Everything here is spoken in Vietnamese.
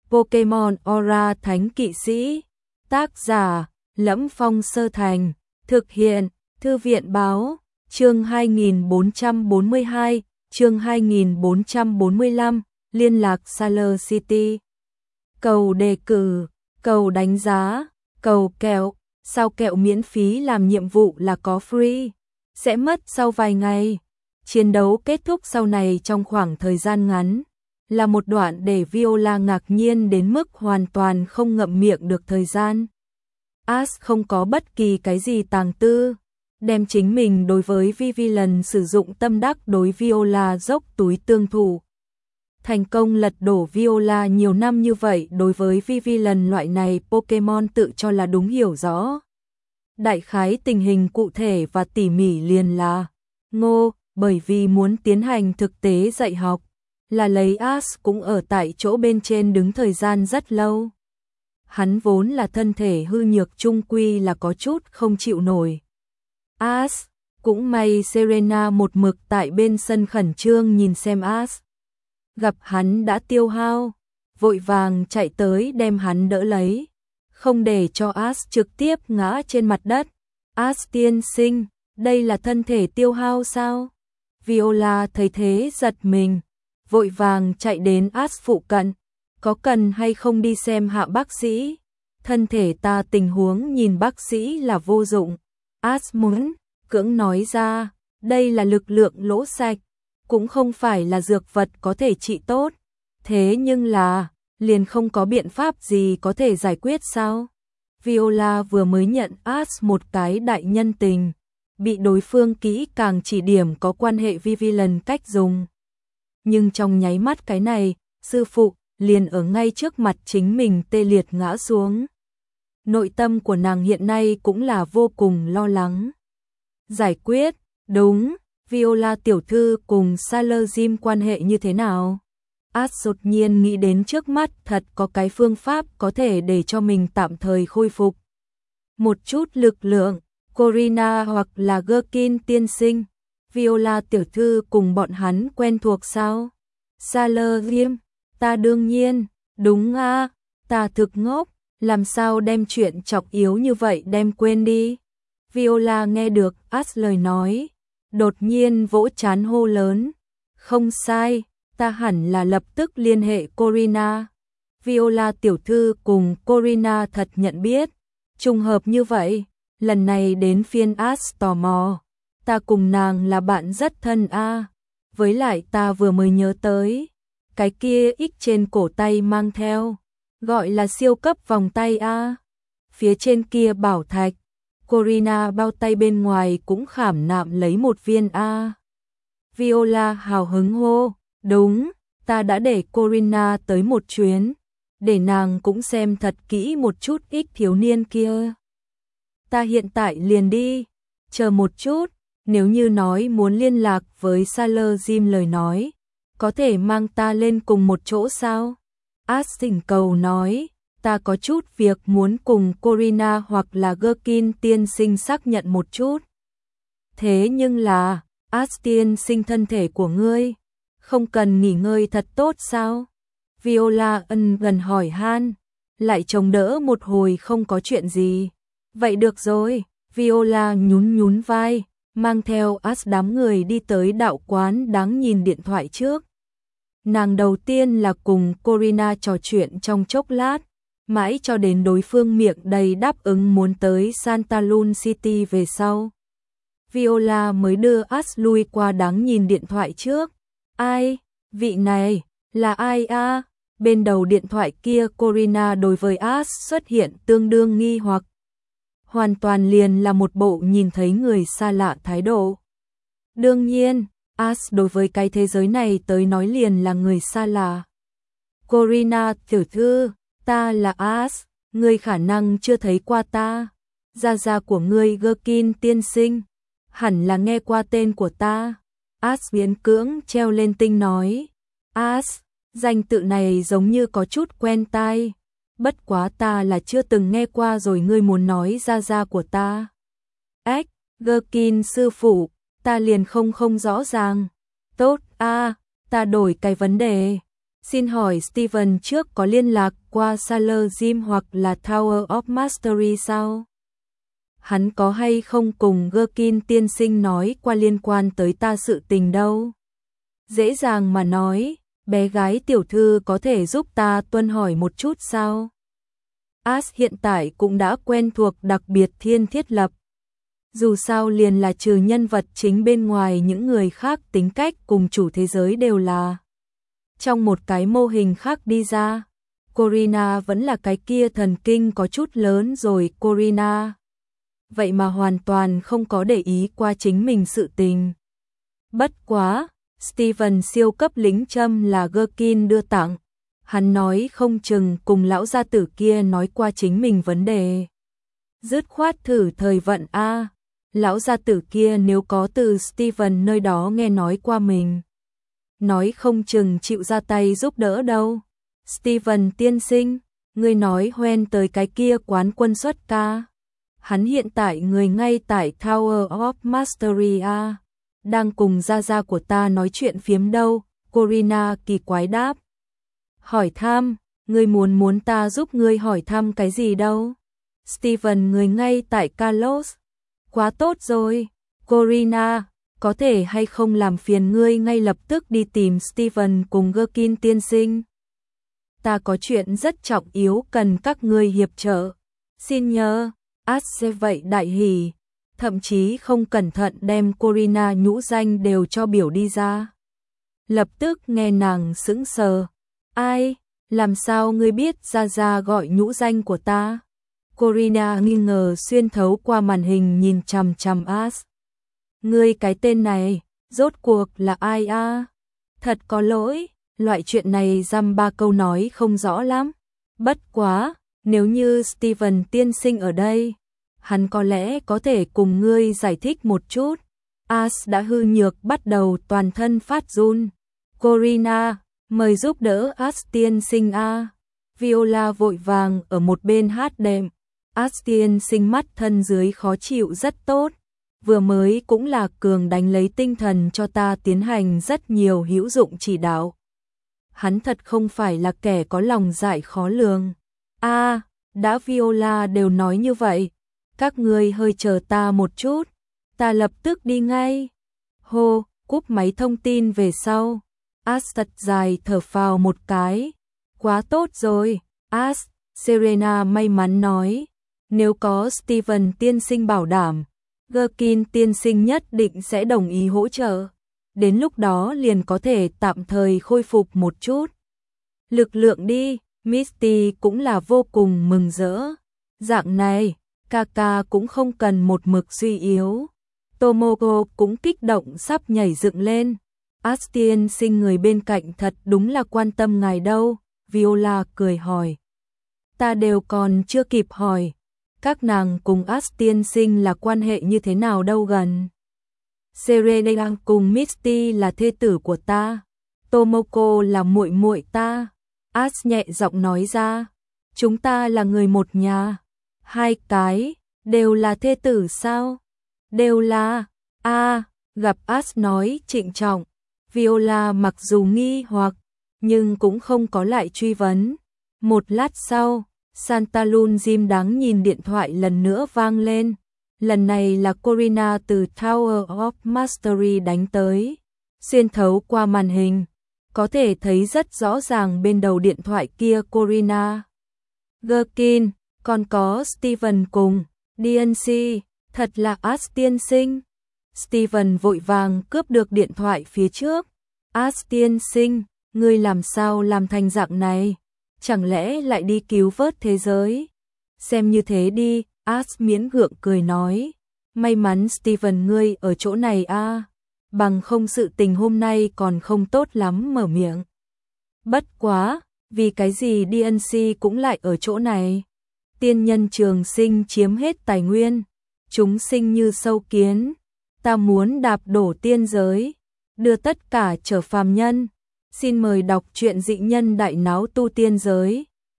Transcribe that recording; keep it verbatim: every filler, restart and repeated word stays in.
Pokemon Aura Thánh Kỵ Sĩ. Tác giả: Lẫm Phong Sơ Thành. Thực hiện: Thư viện Báo. Chương hai nghìn bốn trăm bốn mươi hai, chương hai nghìn bốn trăm bốn mươi lăm, liên lạc Sailor City. Cầu đề cử, cầu đánh giá, cầu kẹo, sao kẹo miễn phí làm nhiệm vụ là có free, sẽ mất sau vài ngày. Chiến đấu kết thúc sau này trong khoảng thời gian ngắn, là một đoạn để Viola ngạc nhiên đến mức hoàn toàn không ngậm miệng được thời gian. Ash không có bất kỳ cái gì tàng tư, đem chính mình đối với Vivillon sử dụng tâm đắc đối Viola dốc túi tương thủ. Thành công lật đổ Viola nhiều năm như vậy đối với Vivillon loại này Pokemon tự cho là đúng hiểu rõ. Đại khái tình hình cụ thể và tỉ mỉ liền là Ngô, bởi vì muốn tiến hành thực tế dạy học, là lấy Ash cũng ở tại chỗ bên trên đứng thời gian rất lâu. Hắn vốn là thân thể hư nhược chung quy là có chút không chịu nổi. Ash, cũng may Serena một mực tại bên sân khẩn trương nhìn xem Ash. Gặp hắn đã tiêu hao, vội vàng chạy tới đem hắn đỡ lấy, không để cho Ash trực tiếp ngã trên mặt đất. Ash tiên sinh, đây là thân thể tiêu hao sao? Viola thấy thế giật mình, vội vàng chạy đến Ash phụ cận. Có cần hay không đi xem hạ bác sĩ? Thân thể ta tình huống nhìn bác sĩ là vô dụng. Ash muốn cưỡng nói ra, đây là lực lượng lỗ sạch, cũng không phải là dược vật có thể trị tốt. Thế nhưng là, liền không có biện pháp gì có thể giải quyết sao? Viola vừa mới nhận Ash một cái đại nhân tình, bị đối phương kỹ càng chỉ điểm có quan hệ Vivillon cách dùng. Nhưng trong nháy mắt cái này, sư phụ liền ở ngay trước mặt chính mình tê liệt ngã xuống. Nội tâm của nàng hiện nay cũng là vô cùng lo lắng. Giải quyết, đúng, Viola tiểu thư cùng Sailor Jim quan hệ như thế nào? Ash đột nhiên nghĩ đến trước mắt thật có cái phương pháp có thể để cho mình tạm thời khôi phục một chút lực lượng. Corina hoặc là Gherkin tiên sinh, Viola tiểu thư cùng bọn hắn quen thuộc sao? Sailor Jim, ta đương nhiên, đúng a, ta thực ngốc, làm sao đem chuyện trọng yếu như vậy đem quên đi. Viola nghe được Ash lời nói, đột nhiên vỗ trán hô lớn, không sai, ta hẳn là lập tức liên hệ Corina. Viola tiểu thư cùng Corina thật nhận biết, trùng hợp như vậy, lần này đến phiên Ash tò mò, ta cùng nàng là bạn rất thân a, với lại ta vừa mới nhớ tới, cái kia ít trên cổ tay mang theo, gọi là siêu cấp vòng tay a, phía trên kia bảo thạch, Corina bao tay bên ngoài cũng khảm nạm lấy một viên a. Viola hào hứng hô, đúng, ta đã để Corina tới một chuyến, để nàng cũng xem thật kỹ một chút ít thiếu niên kia. Ta hiện tại liền đi, chờ một chút, nếu như nói muốn liên lạc với Sailor Jim lời nói, có thể mang ta lên cùng một chỗ sao? Ash thỉnh cầu nói, ta có chút việc muốn cùng Corina hoặc là Gherkin tiên sinh xác nhận một chút. Thế nhưng là, Ash tiên sinh thân thể của ngươi, không cần nghỉ ngơi thật tốt sao? Viola ân gần hỏi han, lại chống đỡ một hồi không có chuyện gì. Vậy được rồi, Viola nhún nhún vai, mang theo Ash đám người đi tới đạo quán đáng nhìn điện thoại trước. Nàng đầu tiên là cùng Corina trò chuyện trong chốc lát, mãi cho đến đối phương miệng đầy đáp ứng muốn tới Santa Luna City về sau. Viola mới đưa Ash lui qua đáng nhìn điện thoại trước. Ai? Vị này, là ai a? Bên đầu điện thoại kia Corina đối với Ash xuất hiện tương đương nghi hoặc. Hoàn toàn liền là một bộ nhìn thấy người xa lạ thái độ. Đương nhiên, Ash đối với cái thế giới này tới nói liền là người xa lạ. Corina tiểu thư, ta là Ash, ngươi khả năng chưa thấy qua ta. Gia gia của ngươi Gherkin tiên sinh, hẳn là nghe qua tên của ta. Ash biến cưỡng treo lên tinh nói. Ash, danh tự này giống như có chút quen tai. Bất quá ta là chưa từng nghe qua rồi, ngươi muốn nói gia gia của ta. Ếch, Gherkin sư phụ, ta liền không không rõ ràng. Tốt a, ta đổi cái vấn đề. Xin hỏi Steven trước có liên lạc qua Sailor Gym hoặc là Tower of Mastery sao? Hắn có hay không cùng Gherkin tiên sinh nói qua liên quan tới ta sự tình đâu? Dễ dàng mà nói, bé gái tiểu thư có thể giúp ta tuân hỏi một chút sao? Ash hiện tại cũng đã quen thuộc đặc biệt thiên thiết lập. Dù sao liền là trừ nhân vật chính bên ngoài, những người khác tính cách cùng chủ thế giới đều là trong một cái mô hình khác đi ra. Corina vẫn là cái kia thần kinh có chút lớn rồi. Corina vậy mà hoàn toàn không có để ý qua chính mình sự tình. Bất quá, Steven siêu cấp lính châm là Gherkin đưa tặng. Hắn nói không chừng cùng lão gia tử kia nói qua chính mình vấn đề. Dứt khoát thử thời vận a. Lão gia tử kia nếu có từ Steven nơi đó nghe nói qua mình, nói không chừng chịu ra tay giúp đỡ đâu. Steven tiên sinh, ngươi nói hoen tới cái kia quán quân xuất ca. Hắn hiện tại người ngay tại Tower of Mastery a, đang cùng gia gia của ta nói chuyện phiếm đâu. Corina kỳ quái đáp. Hỏi thăm, ngươi muốn muốn ta giúp ngươi hỏi thăm cái gì đâu? Steven người ngay tại Carlos. Quá tốt rồi, Corina, có thể hay không làm phiền ngươi ngay lập tức đi tìm Steven cùng Gherkin tiên sinh. Ta có chuyện rất trọng yếu cần các ngươi hiệp trợ. Xin nhờ. Ash sẽ vậy đại hỉ, thậm chí không cẩn thận đem Corina nhũ danh đều cho biểu đi ra. Lập tức nghe nàng sững sờ. Ai, làm sao ngươi biết ra ra gọi nhũ danh của ta? Corina nghi ngờ xuyên thấu qua màn hình nhìn chằm chằm Ash. Ngươi cái tên này, rốt cuộc là ai a? Thật có lỗi, loại chuyện này dăm ba câu nói không rõ lắm. Bất quá, nếu như Steven tiên sinh ở đây, hắn có lẽ có thể cùng ngươi giải thích một chút. Ash đã hư nhược bắt đầu toàn thân phát run. Corina, mời giúp đỡ Ash tiên sinh a. Viola vội vàng ở một bên hát đệm. Ash tiên sinh mắt thân dưới khó chịu rất tốt. Vừa mới cũng là cường đánh lấy tinh thần cho ta tiến hành rất nhiều hữu dụng chỉ đạo. Hắn thật không phải là kẻ có lòng dạ khó lường. A, à, đã Viola đều nói như vậy, các ngươi hơi chờ ta một chút, ta lập tức đi ngay. Hô, cúp máy thông tin về sau. Ash thật dài thở phào một cái. Quá tốt rồi, Ash, Serena may mắn nói. Nếu có Steven tiên sinh bảo đảm, Gherkin tiên sinh nhất định sẽ đồng ý hỗ trợ. Đến lúc đó liền có thể tạm thời khôi phục một chút lực lượng đi. Misty cũng là vô cùng mừng rỡ. Dạng này, Kaka cũng không cần một mực suy yếu. Tomoko cũng kích động sắp nhảy dựng lên. Ash tiên sinh người bên cạnh thật đúng là quan tâm ngài đâu. Viola cười hỏi. Ta đều còn chưa kịp hỏi. Các nàng cùng Ash tiên sinh là quan hệ như thế nào đâu gần. Serena cùng Misty là thê tử của ta. Tomoko là muội muội ta. Ash nhẹ giọng nói ra. Chúng ta là người một nhà. Hai cái, đều là thê tử sao? Đều là. A, à, gặp Ash nói trịnh trọng. Viola mặc dù nghi hoặc, nhưng cũng không có lại truy vấn. Một lát sau, Santalun Jim đáng nhìn điện thoại lần nữa vang lên. Lần này là Corina từ Tower of Mastery đánh tới. Xuyên thấu qua màn hình, có thể thấy rất rõ ràng bên đầu điện thoại kia Corina, Gherkin, còn có Steven cùng đê en xê, thật là Ash tiên sinh. Steven vội vàng cướp được điện thoại phía trước. Ash tiên sinh, ngươi làm sao làm thành dạng này? Chẳng lẽ lại đi cứu vớt thế giới? Xem như thế đi, Ash miễn gượng cười nói. May mắn Steven ngươi ở chỗ này a, bằng không sự tình hôm nay còn không tốt lắm mở miệng. Bất quá, vì cái gì đê en xê cũng lại ở chỗ này? Tiên nhân trường sinh chiếm hết tài nguyên, chúng sinh như sâu kiến. Ta muốn đạp đổ tiên giới, đưa tất cả trở phàm nhân. Xin mời đọc truyện Dị Nhân Đại Náo Tu Tiên Giới.